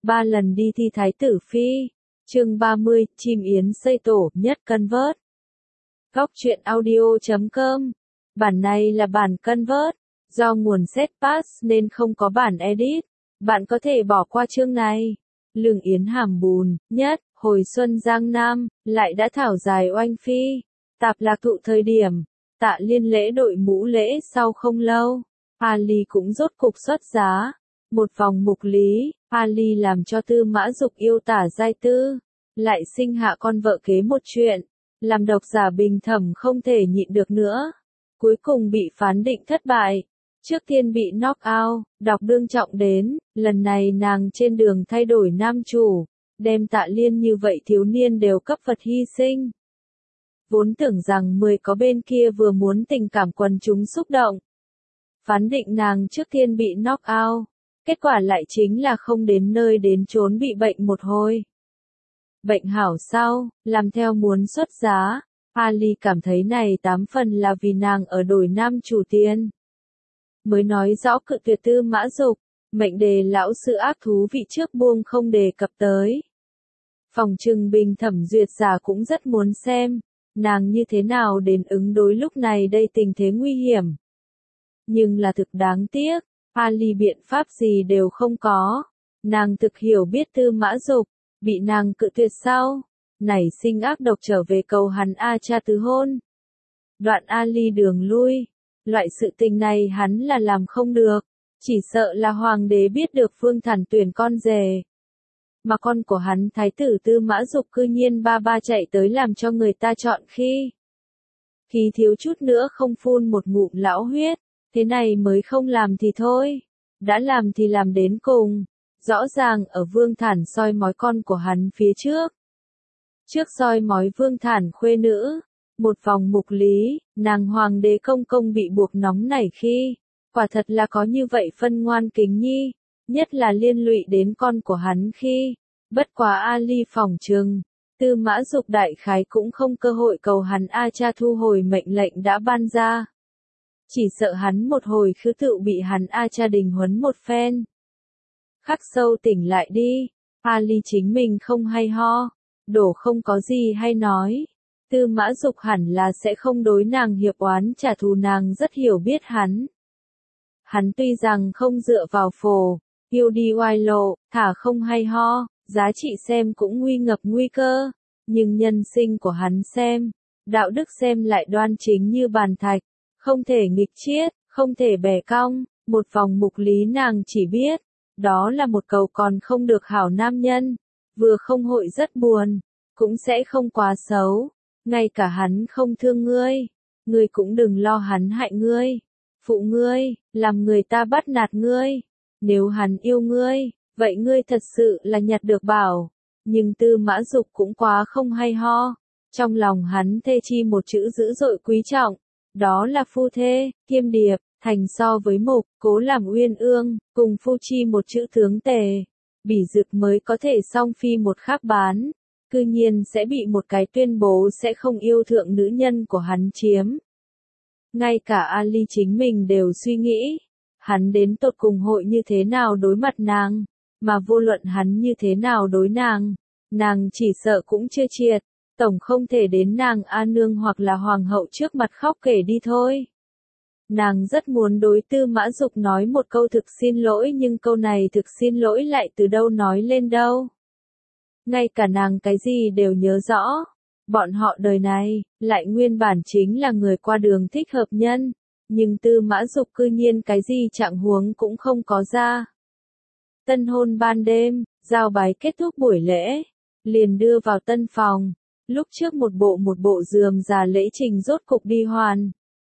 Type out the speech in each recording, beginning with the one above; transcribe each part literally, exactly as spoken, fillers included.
Ba lần đi thi thái tử phi. Chương ba mươi, chim yến xây tổ, nhất Convert. Góc truyện audio chấm com. Bản này là bản Convert, do nguồn set pass nên không có bản edit. Bạn có thể bỏ qua chương này. Lương Yến hàm bùn, nhất, hồi xuân Giang Nam, lại đã thảo dài oanh phi. Tạp lạc thụ thời điểm, Tạ Liên lễ đội mũ lễ sau không lâu. Ali cũng rốt cục xuất giá. Một vòng mục lý, Ali làm cho Tư Mã Dục yêu tả giai tư, lại sinh hạ con vợ kế một chuyện, làm độc giả bình thẩm không thể nhịn được nữa. Cuối cùng bị phán định thất bại. Trước tiên bị knock out, đọc đương trọng đến, lần này nàng trên đường thay đổi nam chủ, đem Tạ Liên như vậy thiếu niên đều cấp vật hy sinh. Vốn tưởng rằng mười có bên kia vừa muốn tình cảm quần chúng xúc động. Phán định nàng trước tiên bị knock out, kết quả lại chính là không đến nơi đến chốn bị bệnh một hồi. Bệnh hảo sau, làm theo muốn xuất giá, Ali cảm thấy này tám phần là vì nàng ở đổi nam chủ tiền. Mới nói rõ cự tuyệt Tư Mã Dục, mệnh đề lão sư ác thú vị trước buông không đề cập tới. Phòng trừng bình thẩm duyệt giả cũng rất muốn xem, nàng như thế nào đến ứng đối lúc này đây tình thế nguy hiểm. Nhưng là thực đáng tiếc, Ali biện pháp gì đều không có. Nàng thực hiểu biết Tư Mã Dục, bị nàng cự tuyệt sau, nảy sinh ác độc trở về cầu hắn A cha tứ hôn. Đoạn Ali đường lui, loại sự tình này hắn là làm không được, chỉ sợ là hoàng đế biết được Vương Thản tuyển con rể. Mà con của hắn thái tử Tư Mã Dục cư nhiên ba ba chạy tới làm cho người ta chọn khi. Khi thiếu chút nữa không phun một ngụm lão huyết, thế này mới không làm thì thôi, đã làm thì làm đến cùng. Rõ ràng ở Vương Thản soi mói con của hắn phía trước. Trước soi mói Vương Thản khuê nữ, một vòng mục lý, nàng hoàng đế công công bị buộc nóng nảy khi, quả thật là có như vậy phân ngoan kính nhi, nhất là liên lụy đến con của hắn khi, bất quá Ali phòng trừng, Tư Mã Dục đại khái cũng không cơ hội cầu hắn A cha thu hồi mệnh lệnh đã ban ra. Chỉ sợ hắn một hồi khứ tự bị hắn A cha đình huấn một phen. Khắc sâu tỉnh lại đi, Ali chính mình không hay ho, đổ không có gì hay nói. Tư Mã Dục hẳn là sẽ không đối nàng hiệp oán trả thù, nàng rất hiểu biết hắn. Hắn tuy rằng không dựa vào phổ, yêu đi oai lộ, thả không hay ho, giá trị xem cũng nguy ngập nguy cơ, nhưng nhân sinh của hắn xem, đạo đức xem lại đoan chính như bàn thạch, không thể nghịch chiết, không thể bẻ cong, một vòng mục lý nàng chỉ biết. Đó là một cầu còn không được hảo nam nhân, vừa không hội rất buồn, cũng sẽ không quá xấu, ngay cả hắn không thương ngươi, ngươi cũng đừng lo hắn hại ngươi, phụ ngươi, làm người ta bắt nạt ngươi, nếu hắn yêu ngươi, vậy ngươi thật sự là nhặt được bảo, nhưng Tư Mã Dục cũng quá không hay ho, trong lòng hắn thê chi một chữ dữ dội quý trọng, đó là phu thê, kiêm điệp. Thành so với mục, cố làm uyên ương, cùng phu chi một chữ tướng tề. Bỉ Dực mới có thể song phi một khác bán, cư nhiên sẽ bị một cái tuyên bố sẽ không yêu thượng nữ nhân của hắn chiếm. Ngay cả Ali chính mình đều suy nghĩ, hắn đến tột cùng hội như thế nào đối mặt nàng, mà vô luận hắn như thế nào đối nàng, nàng chỉ sợ cũng chưa triệt, tổng không thể đến nàng A nương hoặc là hoàng hậu trước mặt khóc kể đi thôi. Nàng rất muốn đối Tư Mã Dục nói một câu thực xin lỗi, nhưng câu này thực xin lỗi lại từ đâu nói lên đâu. Ngay cả nàng cái gì đều nhớ rõ. Bọn họ đời này, lại nguyên bản chính là người qua đường thích hợp nhân. Nhưng Tư Mã Dục cư nhiên cái gì trạng huống cũng không có ra. Tân hôn ban đêm, giao bái kết thúc buổi lễ. Liền đưa vào tân phòng. Lúc trước một bộ một bộ rườm rà lễ trình rốt cục đi hoàn.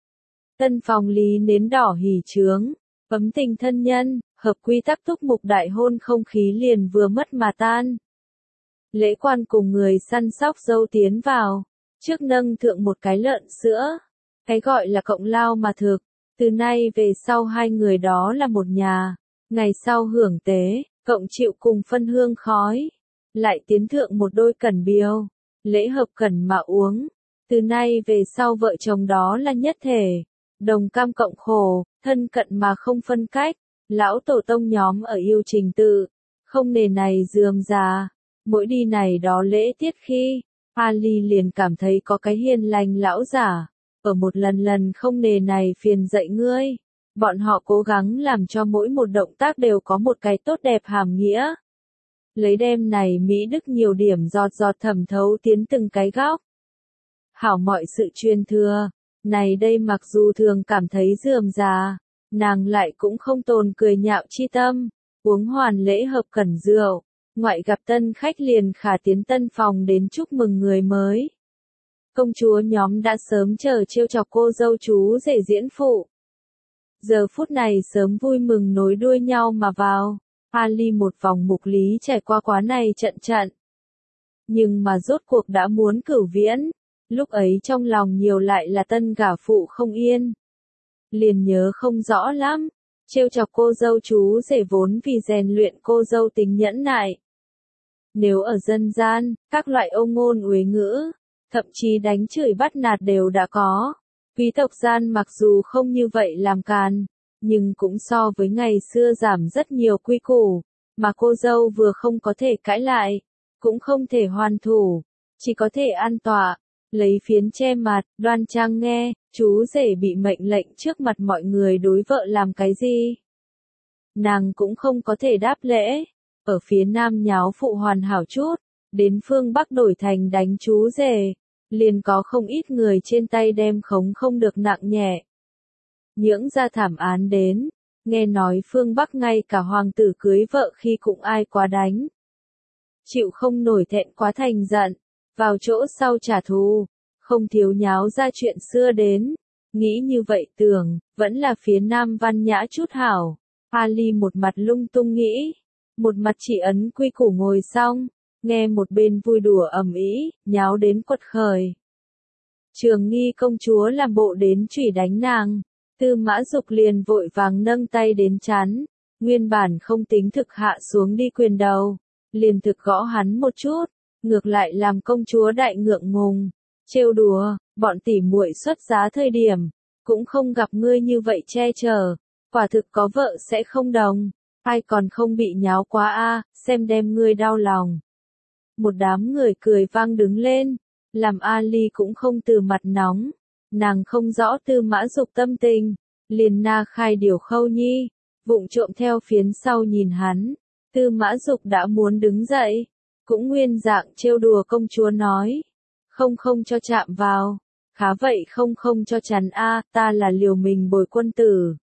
Tân phòng lý nến đỏ hỉ trướng, ấm tình thân nhân, hợp quy tắc túc mục đại hôn không khí liền vừa mất mà tan. Lễ quan cùng người săn sóc dâu tiến vào, trước nâng thượng một cái lợn sữa, cái gọi là cộng lao mà thực, từ nay về sau hai người đó là một nhà, ngày sau hưởng tế, cộng chịu cùng phân hương khói, lại tiến thượng một đôi cẩn biêu, lễ hợp cẩn mà uống, từ nay về sau vợ chồng đó là nhất thể. Đồng cam cộng khổ, thân cận mà không phân cách, lão tổ tông nhóm ở yêu trình tự, không nề này rườm rà, mỗi đi này đó lễ tiết khi, Ali liền cảm thấy có cái hiền lành lão giả, ở một lần lần không nề này phiền dậy ngươi. Bọn họ cố gắng làm cho mỗi một động tác đều có một cái tốt đẹp hàm nghĩa. Lấy đem này Mỹ Đức nhiều điểm giọt giọt thẩm thấu tiến từng cái góc. Hảo mọi sự truyền thừa, này đây mặc dù thường cảm thấy rườm rà, nàng lại cũng không tồn cười nhạo chi tâm, uống hoàn lễ hợp cẩn rượu, ngoại gặp tân khách liền khả tiến tân phòng đến chúc mừng người mới. Công chúa nhóm đã sớm chờ trêu chọc cô dâu chú rể diễn phụ. Giờ phút này sớm vui mừng nối đuôi nhau mà vào, Ali một vòng mục lý trải qua quá này trận trận. Nhưng mà rốt cuộc đã muốn cửu viễn, lúc ấy trong lòng nhiều lại là tân gả phụ không yên. Liền nhớ không rõ lắm, trêu chọc cô dâu chú rể vốn vì rèn luyện cô dâu tính nhẫn nại. Nếu ở dân gian, các loại âu ngôn uế ngữ, thậm chí đánh chửi bắt nạt đều đã có. Quý tộc gian mặc dù không như vậy làm càn, nhưng cũng so với ngày xưa giảm rất nhiều quy củ, mà cô dâu vừa không có thể cãi lại, cũng không thể hoàn thủ, chỉ có thể an tọa, lấy phiến che mặt, đoan trang nghe, chú rể bị mệnh lệnh trước mặt mọi người đối vợ làm cái gì. Nàng cũng không có thể đáp lễ, ở phía nam nháo phụ hoàn hảo chút, đến phương Bắc đổi thành đánh chú rể. Liền có không ít người trên tay đem khống không được nặng nhẹ. Những ra thảm án đến, nghe nói phương Bắc ngay cả hoàng tử cưới vợ khi cũng ai quá đánh. Chịu không nổi thẹn quá thành giận, vào chỗ sau trả thù, không thiếu nháo ra chuyện xưa đến. Nghĩ như vậy tưởng, vẫn là phía nam văn nhã chút hảo. Ali một mặt lung tung nghĩ, một mặt chỉ ấn quy củ ngồi xong. Nghe một bên vui đùa ầm ĩ, nháo đến quật khởi. Trường Nghi công chúa làm bộ đến chửi đánh nàng, Tư Mã Dục liền vội vàng nâng tay đến chán, nguyên bản không tính thực hạ xuống đi quyền đầu, liền thực gõ hắn một chút, ngược lại làm công chúa đại ngượng ngùng, trêu đùa, bọn tỉ muội xuất giá thời điểm, cũng không gặp ngươi như vậy che chở, quả thực có vợ sẽ không đồng, ai còn không bị nháo quá a, xem đem ngươi đau lòng. Một đám người cười vang đứng lên, làm Ali cũng không từ mặt nóng, nàng không rõ Tư Mã Dục tâm tình, liền na khai điều Khâu Nhi, vụng trộm theo phiến sau nhìn hắn, Tư Mã Dục đã muốn đứng dậy, cũng nguyên dạng trêu đùa công chúa nói, không không cho chạm vào, khá vậy không không cho chắn a, ta là liều mình bồi quân tử.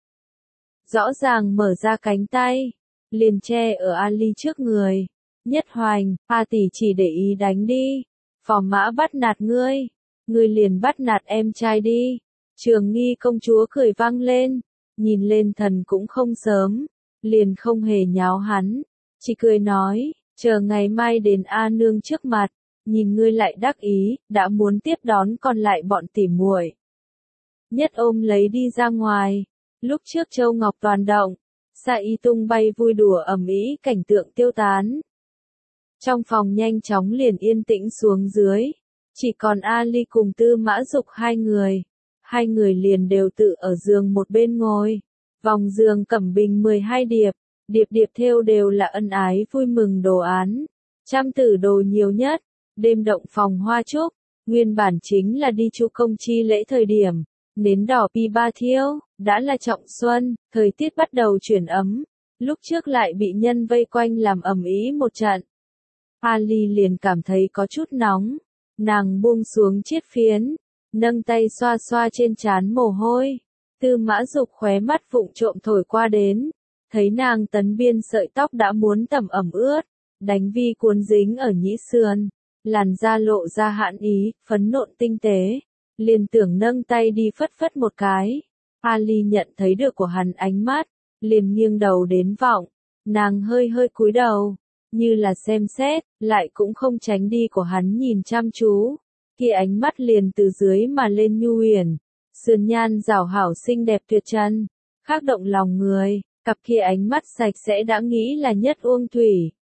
Rõ ràng mở ra cánh tay, liền che ở Ali trước người. Nhất Hoành, A tỷ chỉ để ý đánh đi, phò mã bắt nạt ngươi, ngươi liền bắt nạt em trai đi. Trường Nghi công chúa cười vang lên, nhìn lên thần cũng không sớm, liền không hề nháo hắn, chỉ cười nói, chờ ngày mai đến A nương trước mặt, nhìn ngươi lại đắc ý, đã muốn tiếp đón còn lại bọn tỉ muội. Nhất ôm lấy đi ra ngoài, lúc trước Châu Ngọc toàn động, Sa Y tung bay vui đùa ầm ĩ, cảnh tượng tiêu tán. Trong phòng nhanh chóng liền yên tĩnh xuống dưới, chỉ còn Ali cùng Tư Mã Dục hai người. Hai người liền đều tự ở giường một bên ngồi. Vòng giường cẩm bình mười hai điệp, điệp điệp thêu đều là ân ái vui mừng đồ án. Trăm tử đồ nhiều nhất, đêm động phòng hoa trúc, nguyên bản chính là đi chu công chi lễ thời điểm. Nến đỏ pi ba thiêu, đã là trọng xuân, thời tiết bắt đầu chuyển ấm. Lúc trước lại bị nhân vây quanh làm ầm ĩ một trận. Ali liền cảm thấy có chút nóng, nàng buông xuống chiếc phiến, nâng tay xoa xoa trên trán mồ hôi. Tư Mã Dục khóe mắt vụng trộm thổi qua đến, thấy nàng tấn biên sợi tóc đã muốn tẩm ẩm ướt, đánh vi cuốn dính ở nhĩ sườn, làn da lộ ra hãn ý, phấn nộn tinh tế, liền tưởng nâng tay đi phất phất một cái. Ali nhận thấy được của hắn ánh mắt, liền nghiêng đầu đến vọng, nàng hơi hơi cúi đầu. Như là xem xét, lại cũng không tránh đi của hắn nhìn chăm chú, kia ánh mắt liền từ dưới mà lên nhu huyền, sườn nhan rảo hảo xinh đẹp tuyệt trần, khác động lòng người, cặp kia ánh mắt sạch sẽ đã nghĩ là nhất uông thủy.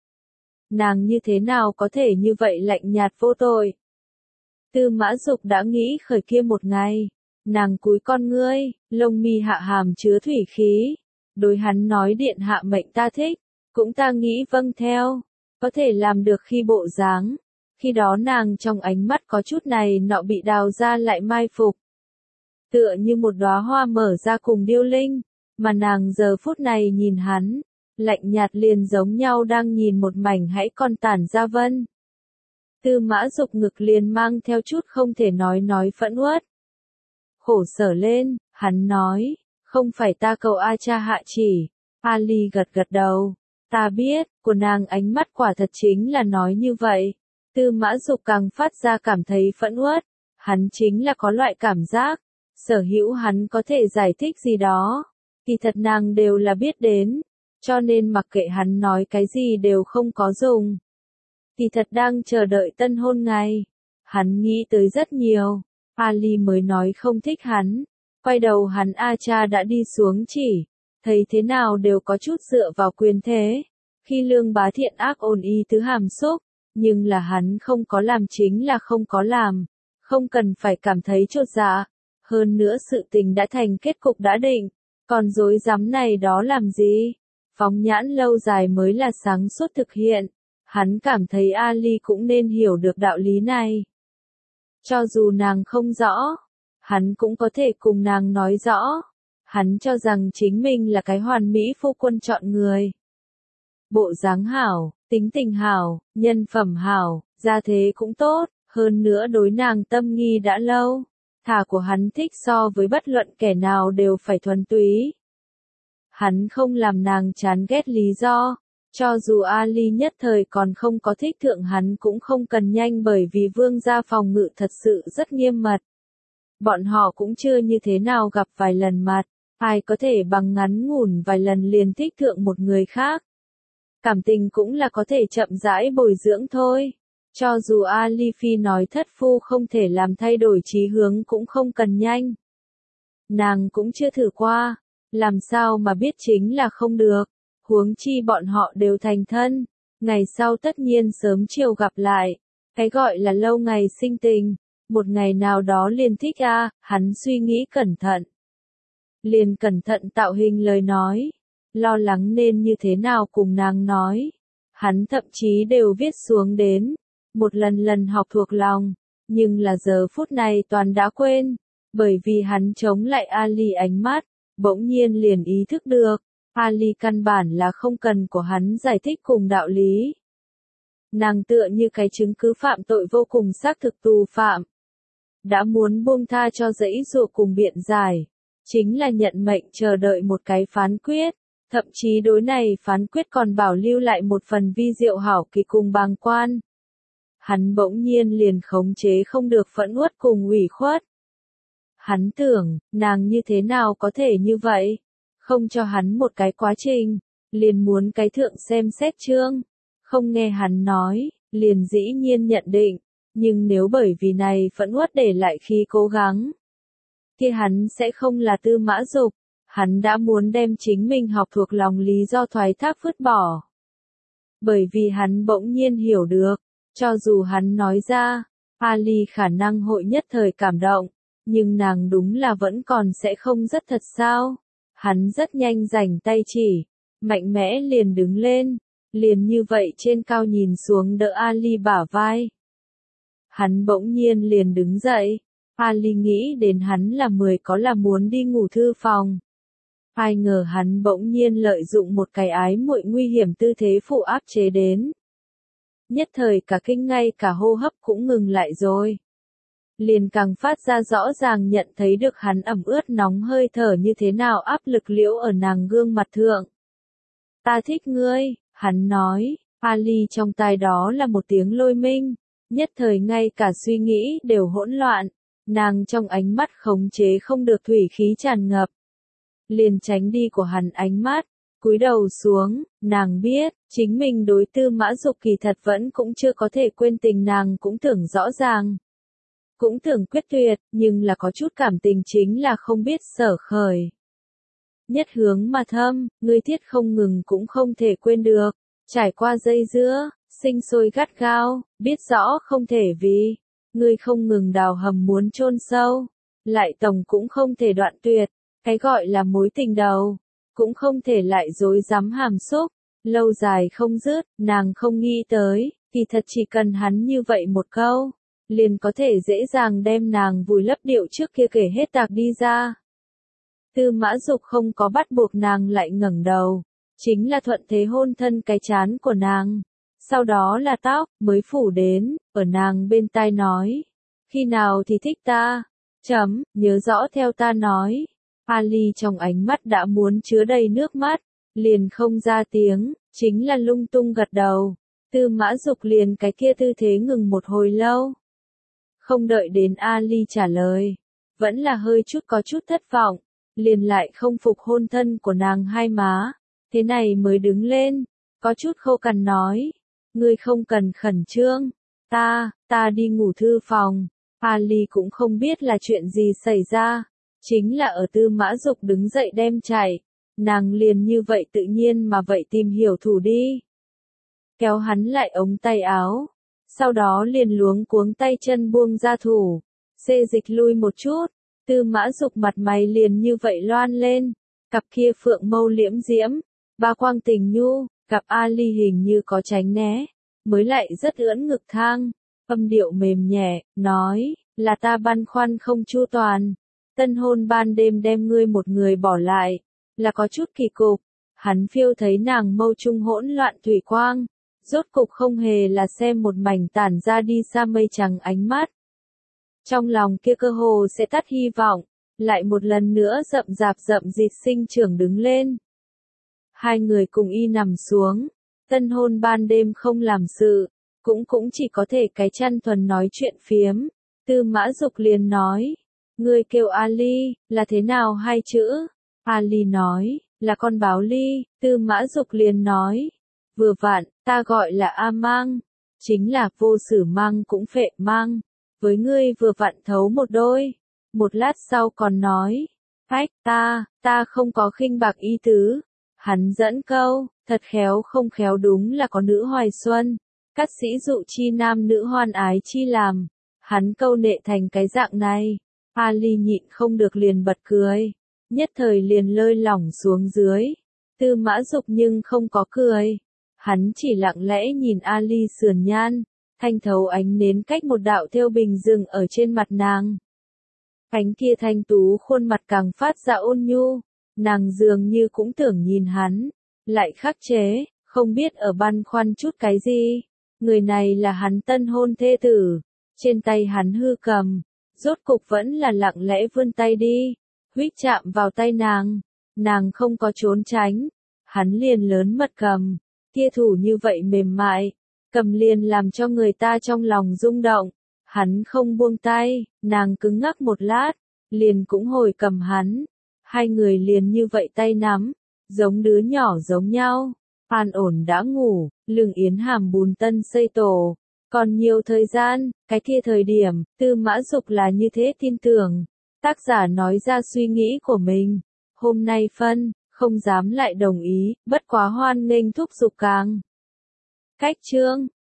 Nàng như thế nào có thể như vậy lạnh nhạt vô tội? Tư Mã Dục đã nghĩ khởi kia một ngày, nàng cúi con ngươi, lông mi hạ hàm chứa thủy khí, đối hắn nói điện hạ mệnh ta thích. Cũng ta nghĩ vâng theo, có thể làm được khi bộ dáng. Khi đó nàng trong ánh mắt có chút này nọ bị đào ra lại mai phục. Tựa như một đóa hoa mở ra cùng điêu linh, mà nàng giờ phút này nhìn hắn, lạnh nhạt liền giống nhau đang nhìn một mảnh hãy còn tản ra vân. Tư Mã Dục ngực liền mang theo chút không thể nói nói phẫn uất. Khổ sở lên, hắn nói, không phải ta cầu A cha hạ chỉ. Ali gật gật đầu, ta biết, của nàng ánh mắt quả thật chính là nói như vậy. Tư Mã Dục càng phát ra cảm thấy phẫn uất, hắn chính là có loại cảm giác, sở hữu hắn có thể giải thích gì đó, kỳ thật nàng đều là biết đến, cho nên mặc kệ hắn nói cái gì đều không có dùng. Kỳ thật đang chờ đợi tân hôn ngày, hắn nghĩ tới rất nhiều, Ali mới nói không thích hắn, quay đầu hắn A cha đã đi xuống chỉ, thấy thế nào đều có chút dựa vào quyền thế, khi Lương Bá Thiện ác ồn y tứ hàm xúc, nhưng là hắn không có làm chính là không có làm, không cần phải cảm thấy chột dạ, hơn nữa sự tình đã thành kết cục đã định, còn dối dám này đó làm gì, phóng nhãn lâu dài mới là sáng suốt thực hiện, hắn cảm thấy Ali cũng nên hiểu được đạo lý này. Cho dù nàng không rõ, hắn cũng có thể cùng nàng nói rõ, hắn cho rằng chính mình là cái hoàn mỹ phu quân chọn người. Bộ dáng hảo, tính tình hảo, nhân phẩm hảo, gia thế cũng tốt, hơn nữa đối nàng tâm nghi đã lâu, thà của hắn thích so với bất luận kẻ nào đều phải thuần túy. Hắn không làm nàng chán ghét lý do, cho dù Ali nhất thời còn không có thích thượng hắn cũng không cần nhanh bởi vì vương gia phòng ngự thật sự rất nghiêm mật. Bọn họ cũng chưa như thế nào gặp vài lần mặt, ai có thể bằng ngắn ngủn vài lần liền thích thượng một người khác. Cảm tình cũng là có thể chậm rãi bồi dưỡng thôi. Cho dù Ali Phi nói thất phu không thể làm thay đổi chí hướng cũng không cần nhanh. Nàng cũng chưa thử qua, làm sao mà biết chính là không được, huống chi bọn họ đều thành thân, ngày sau tất nhiên sớm chiều gặp lại, cái gọi là lâu ngày sinh tình, một ngày nào đó liền thích a, à, hắn suy nghĩ cẩn thận. Liền cẩn thận tạo hình lời nói, lo lắng nên như thế nào cùng nàng nói, hắn thậm chí đều viết xuống đến, một lần lần học thuộc lòng, nhưng là giờ phút này toàn đã quên, bởi vì hắn chống lại Ali ánh mắt, bỗng nhiên liền ý thức được, Ali căn bản là không cần của hắn giải thích cùng đạo lý. Nàng tựa như cái chứng cứ phạm tội vô cùng xác thực tù phạm. Đã muốn buông tha cho dãy dụa cùng biện giải, chính là nhận mệnh chờ đợi một cái phán quyết, thậm chí đối này phán quyết còn bảo lưu lại một phần vi diệu hảo kỳ cùng bàng quan. Hắn bỗng nhiên liền khống chế không được phẫn uất cùng ủy khuất. Hắn tưởng, nàng như thế nào có thể như vậy? Không cho hắn một cái quá trình, liền muốn cái thượng xem xét chương. Không nghe hắn nói, liền dĩ nhiên nhận định, nhưng nếu bởi vì này phẫn uất để lại khi cố gắng, kia hắn sẽ không là Tư Mã Dục, hắn đã muốn đem chính mình học thuộc lòng lý do thoái thác vứt bỏ. Bởi vì hắn bỗng nhiên hiểu được, cho dù hắn nói ra, Ali khả năng hội nhất thời cảm động, nhưng nàng đúng là vẫn còn sẽ không rất thật sao. Hắn rất nhanh rảnh tay chỉ, mạnh mẽ liền đứng lên, liền như vậy trên cao nhìn xuống đỡ Ali bả vai. Hắn bỗng nhiên liền đứng dậy, Ali nghĩ đến hắn là mười có là muốn đi ngủ thư phòng. Ai ngờ hắn bỗng nhiên lợi dụng một cái ái muội nguy hiểm tư thế phụ áp chế đến. Nhất thời cả kinh ngay cả hô hấp cũng ngừng lại rồi. Liền càng phát ra rõ ràng nhận thấy được hắn ẩm ướt nóng hơi thở như thế nào áp lực liễu ở nàng gương mặt thượng. Ta thích ngươi, hắn nói, Ali trong tai đó là một tiếng lôi minh, nhất thời ngay cả suy nghĩ đều hỗn loạn, nàng trong ánh mắt khống chế không được thủy khí tràn ngập. Liền tránh đi của hắn ánh mắt, cúi đầu xuống, nàng biết, chính mình đối Tư Mã Dục kỳ thật vẫn cũng chưa có thể quên tình nàng cũng tưởng rõ ràng. Cũng tưởng quyết tuyệt, nhưng là có chút cảm tình chính là không biết sở khởi. Nhất hướng mà thâm, ngươi thiết không ngừng cũng không thể quên được, trải qua dây dưa, sinh sôi gắt gao, biết rõ không thể vì, ngươi không ngừng đào hầm muốn chôn sâu, lại tổng cũng không thể đoạn tuyệt, cái gọi là mối tình đầu, cũng không thể lại dối dám hàm xúc, lâu dài không dứt, nàng không nghĩ tới, kỳ thật chỉ cần hắn như vậy một câu, liền có thể dễ dàng đem nàng vùi lấp điệu trước kia kể hết tạc đi ra. Tư Mã Dục không có bắt buộc nàng lại ngẩng đầu, chính là thuận thế hôn thân cái trán của nàng, sau đó là tóc, mới phủ đến, ở nàng bên tai nói, khi nào thì thích ta, chấm, nhớ rõ theo ta nói. Ali trong ánh mắt đã muốn chứa đầy nước mắt, liền không ra tiếng, chính là lung tung gật đầu. Tư Mã Dục liền cái kia tư thế ngừng một hồi lâu. Không đợi đến Ali trả lời, vẫn là hơi chút có chút thất vọng, liền lại không phục hôn thân của nàng hai má, thế này mới đứng lên, có chút khô cằn nói, ngươi không cần khẩn trương, ta, ta đi ngủ thư phòng. Ali cũng không biết là chuyện gì xảy ra, chính là ở Tư Mã Dục đứng dậy đem chạy, nàng liền như vậy tự nhiên mà vậy tìm hiểu thủ đi. Kéo hắn lại ống tay áo, sau đó liền luống cuống tay chân buông ra thủ, xê dịch lui một chút, Tư Mã Dục mặt mày liền như vậy loan lên, cặp kia phượng mâu liễm diễm, ba quang tình nhu, cặp Ali hình như có tránh né, mới lại rất ưỡn ngực thang, âm điệu mềm nhẹ, nói, là ta băn khoăn không chu toàn, tân hôn ban đêm đem ngươi một người bỏ lại, là có chút kỳ cục, hắn phiêu thấy nàng mâu trung hỗn loạn thủy quang, rốt cục không hề là xem một mảnh tản ra đi xa mây trắng ánh mắt. Trong lòng kia cơ hồ sẽ tắt hy vọng, lại một lần nữa rậm rạp rậm rịt sinh trưởng đứng lên. Hai người cùng y nằm xuống, tân hôn ban đêm không làm sự, cũng cũng chỉ có thể cái chăn thuần nói chuyện phiếm. Tư Mã Dục liền nói, ngươi kêu Ali, là thế nào hai chữ? Ali nói, là con báo ly. Tư Mã Dục liền nói, vừa vặn, ta gọi là A Mang, chính là vô sử mang cũng phệ mang, với ngươi vừa vặn thấu một đôi. Một lát sau còn nói, ách, ta, ta không có khinh bạc ý tứ. Hắn dẫn câu, thật khéo không khéo đúng là có nữ hoài xuân, cát sĩ dụ chi nam nữ hoan ái chi làm. Hắn câu nệ thành cái dạng này, Ali nhịn không được liền bật cười, nhất thời liền lơi lỏng xuống dưới. Tư Mã Dục nhưng không có cười, hắn chỉ lặng lẽ nhìn Ali sườn nhan, thanh thấu ánh nến cách một đạo thêu bình dừng ở trên mặt nàng. Cánh kia thanh tú khuôn mặt càng phát ra ôn nhu, nàng dường như cũng tưởng nhìn hắn, lại khắc chế, không biết ở băn khoăn chút cái gì. Người này là hắn tân hôn thê tử, trên tay hắn hư cầm, rốt cục vẫn là lặng lẽ vươn tay đi, huýt chạm vào tay nàng, nàng không có trốn tránh, hắn liền lớn mật cầm, kia thủ như vậy mềm mại, cầm liền làm cho người ta trong lòng rung động, hắn không buông tay, nàng cứng ngắc một lát, liền cũng hồi cầm hắn, hai người liền như vậy tay nắm, giống đứa nhỏ giống nhau, an ổn đã ngủ, lưng yến hàm bùn tân xây tổ. Còn nhiều thời gian, cái kia thời điểm, Tư Mã Dục là như thế tin tưởng. Tác giả nói ra suy nghĩ của mình. Hôm nay phân, không dám lại đồng ý, bất quá hoan nghênh thúc giục càng. Cách chương.